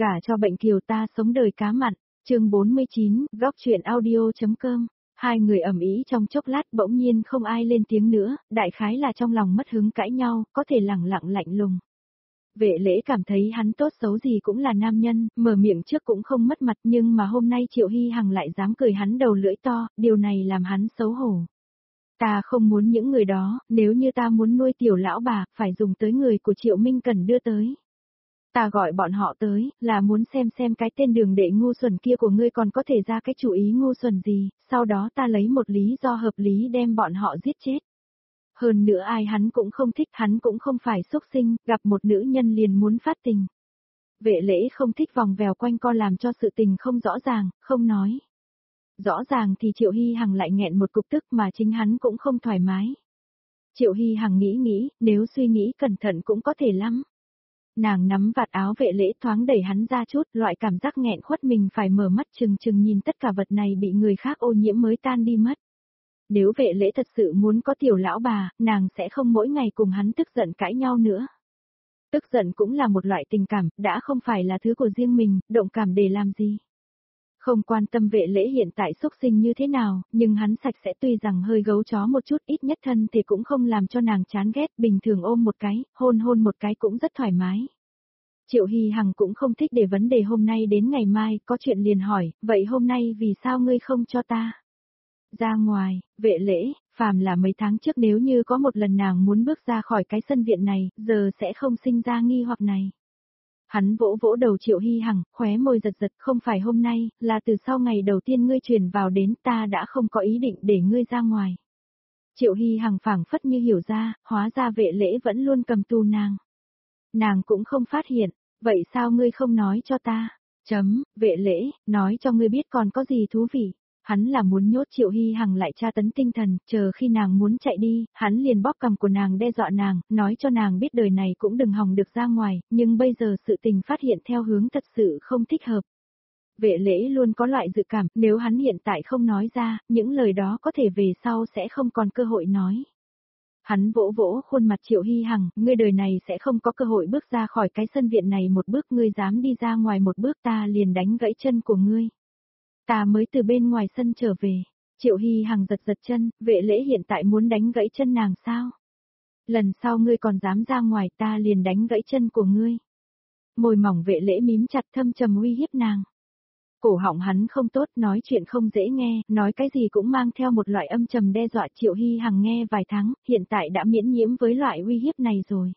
Gả cho bệnh kiều ta sống đời cá mặn, chương 49, góc chuyện audio.com. Hai người ầm ĩ trong chốc lát bỗng nhiên không ai lên tiếng nữa, đại khái là trong lòng mất hứng cãi nhau, có thể lẳng lặng lạnh lùng. Vệ lễ cảm thấy hắn tốt xấu gì cũng là nam nhân, mở miệng trước cũng không mất mặt nhưng mà hôm nay Triệu Hy Hằng lại dám cười hắn đầu lưỡi to, điều này làm hắn xấu hổ. Ta không muốn những người đó, nếu như ta muốn nuôi tiểu lão bà, phải dùng tới người của Triệu Minh Cần đưa tới. Ta gọi bọn họ tới, là muốn xem cái tên đường đệ ngu xuẩn kia của ngươi còn có thể ra cái chủ ý ngu xuẩn gì, sau đó ta lấy một lý do hợp lý đem bọn họ giết chết. Hơn nữa ai hắn cũng không thích, hắn cũng không phải xúc sinh, gặp một nữ nhân liền muốn phát tình. Vệ lễ không thích vòng vèo quanh co làm cho sự tình không rõ ràng, không nói. Rõ ràng thì Triệu Hy Hằng lại nghẹn một cục tức mà chính hắn cũng không thoải mái. Triệu Hy Hằng nghĩ, nếu suy nghĩ cẩn thận cũng có thể lắm. Nàng nắm vạt áo vệ lễ thoáng đẩy hắn ra chút, loại cảm giác nghẹn khuất mình phải mở mắt chừng nhìn tất cả vật này bị người khác ô nhiễm mới tan đi mất. Nếu vệ lễ thật sự muốn có tiểu lão bà, nàng sẽ không mỗi ngày cùng hắn tức giận cãi nhau nữa. Tức giận cũng là một loại tình cảm, đã không phải là thứ của riêng mình, động cảm để làm gì. Không quan tâm vệ lễ hiện tại xúc sinh như thế nào, nhưng hắn sạch sẽ tuy rằng hơi gấu chó một chút ít nhất thân thì cũng không làm cho nàng chán ghét, bình thường ôm một cái, hôn một cái cũng rất thoải mái. Triệu Hy Hằng cũng không thích để vấn đề hôm nay đến ngày mai, có chuyện liền hỏi, vậy hôm nay vì sao ngươi không cho ta ra ngoài? Vệ lễ, phàm là mấy tháng trước nếu như có một lần nàng muốn bước ra khỏi cái sân viện này, giờ sẽ không sinh ra nghi hoặc này. Hắn vỗ vỗ đầu Triệu Hy Hằng, khóe môi giật, không phải hôm nay, là từ sau ngày đầu tiên ngươi chuyển vào đến ta đã không có ý định để ngươi ra ngoài. Triệu Hy Hằng phảng phất như hiểu ra, hóa ra vệ lễ vẫn luôn cầm tù nàng. Nàng cũng không phát hiện, vậy sao ngươi không nói cho ta? Vệ lễ, nói cho ngươi biết còn có gì thú vị. Hắn là muốn nhốt Triệu Hy Hằng lại tra tấn tinh thần, chờ khi nàng muốn chạy đi, hắn liền bóp cằm của nàng đe dọa nàng, nói cho nàng biết đời này cũng đừng hòng được ra ngoài, nhưng bây giờ sự tình phát hiện theo hướng thật sự không thích hợp. Vệ lễ luôn có loại dự cảm, nếu hắn hiện tại không nói ra, những lời đó có thể về sau sẽ không còn cơ hội nói. Hắn vỗ vỗ khuôn mặt Triệu Hy Hằng, ngươi đời này sẽ không có cơ hội bước ra khỏi cái sân viện này một bước, ngươi dám đi ra ngoài một bước ta liền đánh gãy chân của ngươi. Ta mới từ bên ngoài sân trở về. Triệu Hy Hằng giật chân, vệ lễ hiện tại muốn đánh gãy chân nàng sao? Lần sau ngươi còn dám ra ngoài ta liền đánh gãy chân của ngươi. Môi mỏng vệ lễ mím chặt thâm trầm uy hiếp nàng. Cổ họng hắn không tốt, nói chuyện không dễ nghe, nói cái gì cũng mang theo một loại âm trầm đe dọa. Triệu Hy Hằng nghe vài tháng, hiện tại đã miễn nhiễm với loại uy hiếp này rồi.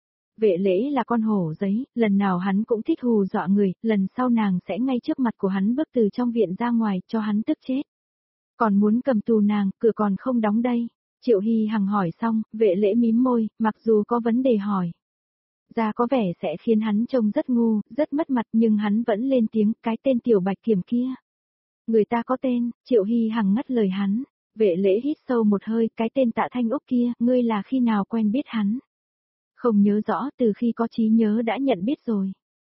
Vệ lễ là con hổ giấy, lần nào hắn cũng thích hù dọa người, lần sau nàng sẽ ngay trước mặt của hắn bước từ trong viện ra ngoài cho hắn tức chết. Còn muốn cầm tù nàng, cửa còn không đóng đây. Triệu Hy Hằng hỏi xong, vệ lễ mím môi, mặc dù có vấn đề hỏi ra có vẻ sẽ khiến hắn trông rất ngu, rất mất mặt nhưng hắn vẫn lên tiếng, cái tên tiểu bạch kiểm kia. Người ta có tên, Triệu Hy Hằng ngắt lời hắn, vệ lễ hít sâu một hơi, cái tên Tạ Thanh Úc kia, ngươi là khi nào quen biết hắn? Không nhớ rõ, từ khi có trí nhớ đã nhận biết rồi.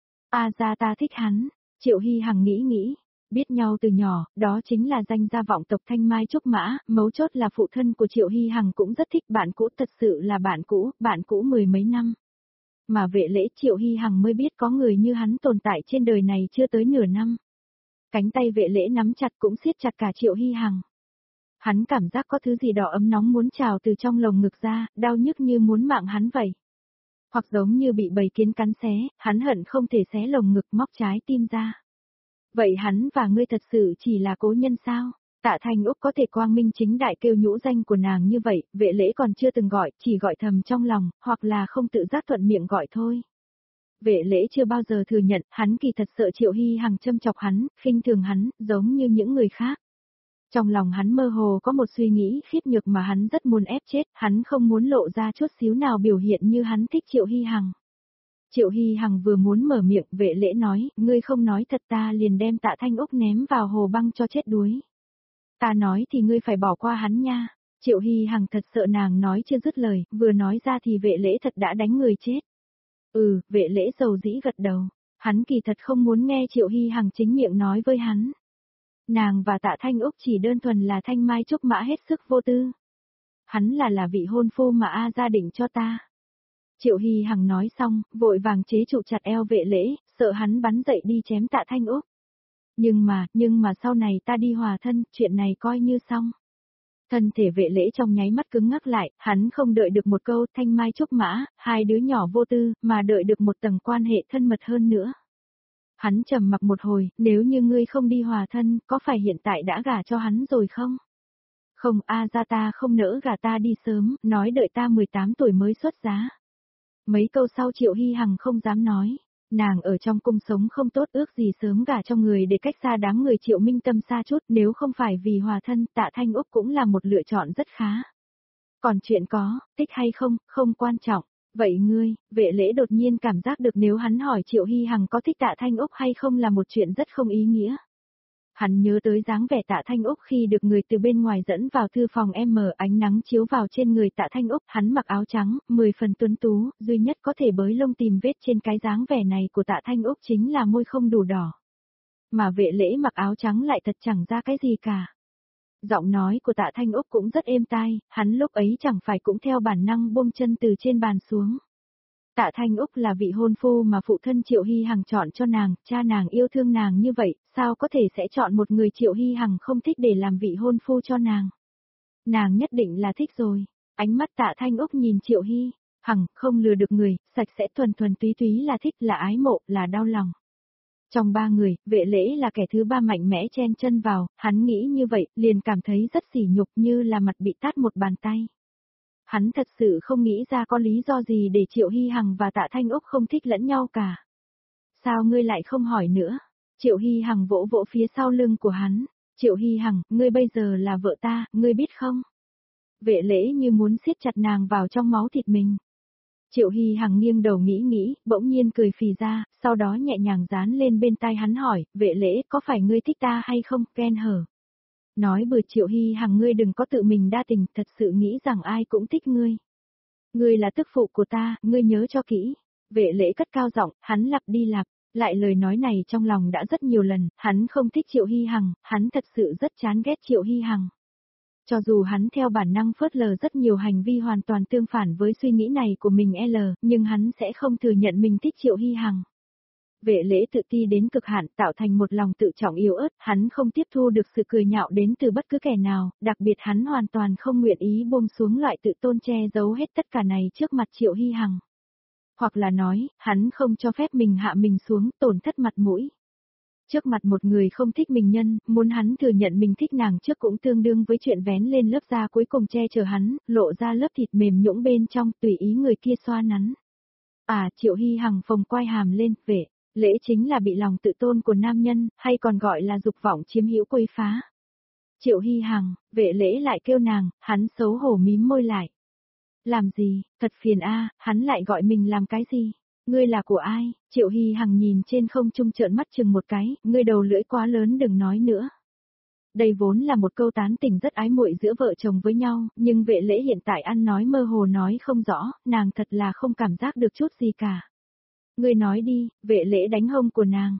Ra ta thích hắn. Triệu Hy Hằng nghĩ, biết nhau từ nhỏ, đó chính là danh gia vọng tộc Thanh Mai Trúc Mã, mấu chốt là phụ thân của Triệu Hy Hằng cũng rất thích bạn cũ, thật sự là bạn cũ mười mấy năm. Mà vệ lễ Triệu Hy Hằng mới biết có người như hắn tồn tại trên đời này chưa tới nửa năm. Cánh tay vệ lễ nắm chặt cũng siết chặt cả Triệu Hy Hằng. Hắn cảm giác có thứ gì đỏ ấm nóng muốn trào từ trong lồng ngực ra, đau nhức như muốn mạng hắn vậy. Hoặc giống như bị bầy kiến cắn xé, hắn hận không thể xé lồng ngực móc trái tim ra. Vậy hắn và ngươi thật sự chỉ là cố nhân sao? Tạ Thanh Úc có thể quang minh chính đại kêu nhũ danh của nàng như vậy, vệ lễ còn chưa từng gọi, chỉ gọi thầm trong lòng, hoặc là không tự giác thuận miệng gọi thôi. Vệ lễ chưa bao giờ thừa nhận, hắn kỳ thật sợ Triệu Hy Hằng châm chọc hắn, khinh thường hắn, giống như những người khác. Trong lòng hắn mơ hồ có một suy nghĩ khiếp nhược mà hắn rất muốn ép chết, hắn không muốn lộ ra chút xíu nào biểu hiện như hắn thích Triệu Hy Hằng. Triệu Hy Hằng vừa muốn mở miệng, vệ lễ nói, ngươi không nói thật ta liền đem Tạ Thanh Úc ném vào hồ băng cho chết đuối. Ta nói thì ngươi phải bỏ qua hắn nha. Triệu Hy Hằng thật sợ nàng nói chưa dứt lời, vừa nói ra thì vệ lễ thật đã đánh người chết. Vệ lễ dầu dĩ gật đầu. Hắn kỳ thật không muốn nghe Triệu Hy Hằng chính miệng nói với hắn. Nàng và Tạ Thanh Úc chỉ đơn thuần là Thanh Mai Trúc Mã hết sức vô tư. Hắn là vị hôn phu mà gia định cho ta. Triệu Hy Hằng nói xong, vội vàng chế trụ chặt eo vệ lễ, sợ hắn bắn dậy đi chém Tạ Thanh Úc. Nhưng mà sau này ta đi hòa thân, chuyện này coi như xong. Thân thể Vệ Lễ trong nháy mắt cứng ngắc lại, hắn không đợi được một câu thanh mai trúc mã, hai đứa nhỏ vô tư, mà đợi được một tầng quan hệ thân mật hơn nữa. Hắn trầm mặc một hồi, nếu như ngươi không đi hòa thân, có phải hiện tại đã gả cho hắn rồi không? Không, ra ta không nỡ gả, ta đi sớm, nói đợi ta 18 tuổi mới xuất giá. Mấy câu sau Triệu Hy Hằng không dám nói. Nàng ở trong cung sống không tốt, ước gì sớm gả cho người để cách xa đám người Triệu Minh Tâm xa chút, nếu không phải vì hòa thân, Tạ Thanh Úc cũng là một lựa chọn rất khá. Còn chuyện có, thích hay không, không quan trọng. Vậy ngươi, Vệ Lễ đột nhiên cảm giác được nếu hắn hỏi Triệu Hy Hằng có thích Tạ Thanh Úc hay không là một chuyện rất không ý nghĩa. Hắn nhớ tới dáng vẻ Tạ Thanh Úc khi được người từ bên ngoài dẫn vào thư phòng ánh nắng chiếu vào trên người Tạ Thanh Úc, hắn mặc áo trắng, 10 phần tuấn tú, duy nhất có thể bới lông tìm vết trên cái dáng vẻ này của Tạ Thanh Úc chính là môi không đủ đỏ. Mà Vệ Lễ mặc áo trắng lại thật chẳng ra cái gì cả. Giọng nói của Tạ Thanh Úc cũng rất êm tai, hắn lúc ấy chẳng phải cũng theo bản năng buông chân từ trên bàn xuống. Tạ Thanh Úc là vị hôn phu mà phụ thân Triệu Hy Hằng chọn cho nàng, cha nàng yêu thương nàng như vậy, sao có thể sẽ chọn một người Triệu Hy Hằng không thích để làm vị hôn phu cho nàng. Nàng nhất định là thích rồi. Ánh mắt Tạ Thanh Úc nhìn Triệu Hy Hằng, không lừa được người, sạch sẽ thuần thuần túy túy là thích, là ái mộ, là đau lòng. Trong ba người, Vệ Lễ là kẻ thứ ba mạnh mẽ chen chân vào, hắn nghĩ như vậy, liền cảm thấy rất sỉ nhục như là mặt bị tát một bàn tay. Hắn thật sự không nghĩ ra có lý do gì để Triệu Hy Hằng và Tạ Thanh Úc không thích lẫn nhau cả. Sao ngươi lại không hỏi nữa? Triệu Hy Hằng vỗ vỗ phía sau lưng của hắn. Triệu Hy Hằng, ngươi bây giờ là vợ ta, ngươi biết không? Vệ Lễ như muốn siết chặt nàng vào trong máu thịt mình. Triệu Hy Hằng nghiêng đầu nghĩ, bỗng nhiên cười phì ra, sau đó nhẹ nhàng dán lên bên tai hắn hỏi, Vệ Lễ có phải ngươi thích ta hay không, Ken hở? Nói bừa, Triệu Hy Hằng, ngươi đừng có tự mình đa tình, thật sự nghĩ rằng ai cũng thích ngươi. Ngươi là tức phụ của ta, ngươi nhớ cho kỹ. Vệ Lễ cất cao giọng, hắn lặp đi lặp lại lời nói này trong lòng đã rất nhiều lần, hắn không thích Triệu Hy Hằng, hắn thật sự rất chán ghét Triệu Hy Hằng. Cho dù hắn theo bản năng phớt lờ rất nhiều hành vi hoàn toàn tương phản với suy nghĩ này của mình nhưng hắn sẽ không thừa nhận mình thích Triệu Hy Hằng. Vệ Lễ tự ti đến cực hạn, tạo thành một lòng tự trọng yếu ớt, hắn không tiếp thu được sự cười nhạo đến từ bất cứ kẻ nào, đặc biệt hắn hoàn toàn không nguyện ý buông xuống loại tự tôn che giấu hết tất cả này trước mặt Triệu Hy Hằng. Hoặc là nói, hắn không cho phép mình hạ mình xuống, tổn thất mặt mũi. Trước mặt một người không thích mình nhân, muốn hắn thừa nhận mình thích nàng trước cũng tương đương với chuyện vén lên lớp da cuối cùng che chở hắn, lộ ra lớp thịt mềm nhũn bên trong, tùy ý người kia xoa nắn. Triệu Hy Hằng phồng quai hàm lên, Vệ Lễ chính là bị lòng tự tôn của nam nhân, hay còn gọi là dục vọng chiếm hữu quấy phá. Triệu Hy Hằng, Vệ Lễ lại kêu nàng, hắn xấu hổ mím môi lại. Làm gì, thật phiền hắn lại gọi mình làm cái gì? Ngươi là của ai? Triệu Hy Hằng nhìn trên không trung trợn mắt chừng một cái, ngươi đầu lưỡi quá lớn đừng nói nữa. Đây vốn là một câu tán tỉnh rất ái muội giữa vợ chồng với nhau, nhưng Vệ Lễ hiện tại ăn nói mơ hồ nói không rõ, nàng thật là không cảm giác được chút gì cả. Ngươi nói đi, Vệ Lễ đánh hông của nàng.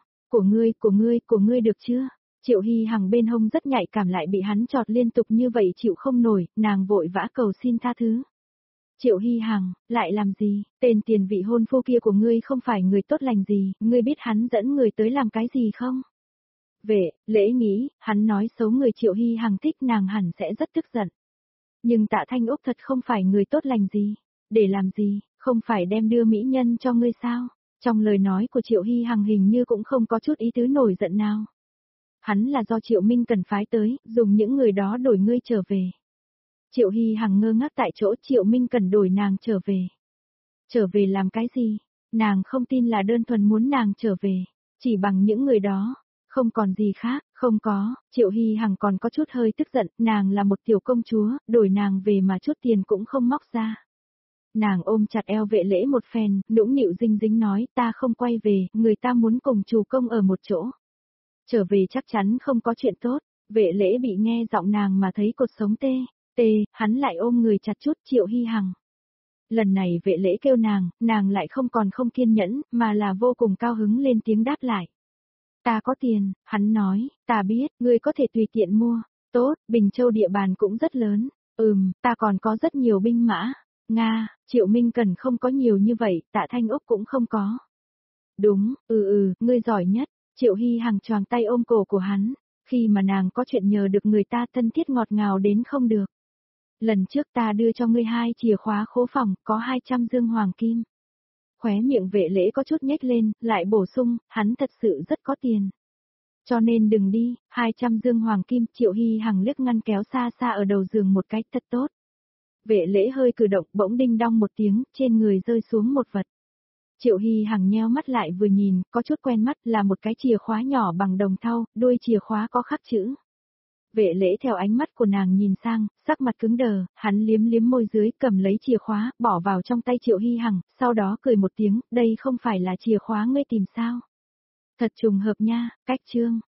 Của ngươi được chưa? Triệu Hy Hằng bên hông rất nhạy cảm lại bị hắn chọt liên tục như vậy chịu không nổi, nàng vội vã cầu xin tha thứ. Triệu Hy Hằng, lại làm gì? Tên tiền vị hôn phu kia của ngươi không phải người tốt lành gì, ngươi biết hắn dẫn người tới làm cái gì không? Vệ Lễ nghĩ, hắn nói xấu người Triệu Hy Hằng thích nàng hẳn sẽ rất tức giận. Nhưng Tạ Thanh Úc thật không phải người tốt lành gì. Để làm gì, không phải đem đưa mỹ nhân cho ngươi sao? Trong lời nói của Triệu Hy Hằng hình như cũng không có chút ý tứ nổi giận nào. Hắn là do Triệu Minh cần phái tới, dùng những người đó đổi ngươi trở về. Triệu Hy Hằng ngơ ngác tại chỗ, Triệu Minh cần đổi nàng trở về. Trở về làm cái gì? Nàng không tin là đơn thuần muốn nàng trở về. Chỉ bằng những người đó. Không còn gì khác, không có. Triệu Hy Hằng còn có chút hơi tức giận, nàng là một tiểu công chúa, đổi nàng về mà chút tiền cũng không móc ra. Nàng ôm chặt eo Vệ Lễ một phen, nũng nịu dinh dính nói, ta không quay về, người ta muốn cùng chủ công ở một chỗ. Trở về chắc chắn không có chuyện tốt. Vệ Lễ bị nghe giọng nàng mà thấy cột sống tê, hắn lại ôm người chặt chút Triệu Hy Hằng. Lần này Vệ Lễ kêu nàng lại không còn không kiên nhẫn, mà là vô cùng cao hứng lên tiếng đáp lại. Ta có tiền, hắn nói, ta biết, ngươi có thể tùy tiện mua. Tốt, Bình Châu địa bàn cũng rất lớn. Ta còn có rất nhiều binh mã. Nga, Triệu Minh cần không có nhiều như vậy, Tạ Thanh Úc cũng không có. Đúng, ngươi giỏi nhất. Triệu Hy Hằng choàng tay ôm cổ của hắn, khi mà nàng có chuyện nhờ được người ta thân thiết ngọt ngào đến không được. Lần trước ta đưa cho ngươi 2 chìa khóa khố phòng, có 200 dương hoàng kim. Khóe miệng Vệ Lễ có chút nhếch lên, lại bổ sung, hắn thật sự rất có tiền. Cho nên đừng đi, 200 dương hoàng kim. Triệu Hy Hằng liếc ngăn kéo xa xa ở đầu giường một cái, thật tốt. Vệ Lễ hơi cử động, bỗng đinh đong một tiếng, trên người rơi xuống một vật. Triệu Hy Hằng nheo mắt lại vừa nhìn, có chút quen mắt, là một cái chìa khóa nhỏ bằng đồng thau, đuôi chìa khóa có khắc chữ. Vệ Lễ theo ánh mắt của nàng nhìn sang, sắc mặt cứng đờ, hắn liếm liếm môi dưới, cầm lấy chìa khóa, bỏ vào trong tay Triệu Hy Hằng, sau đó cười một tiếng, đây không phải là chìa khóa ngươi tìm sao? Thật trùng hợp nha, cách chương.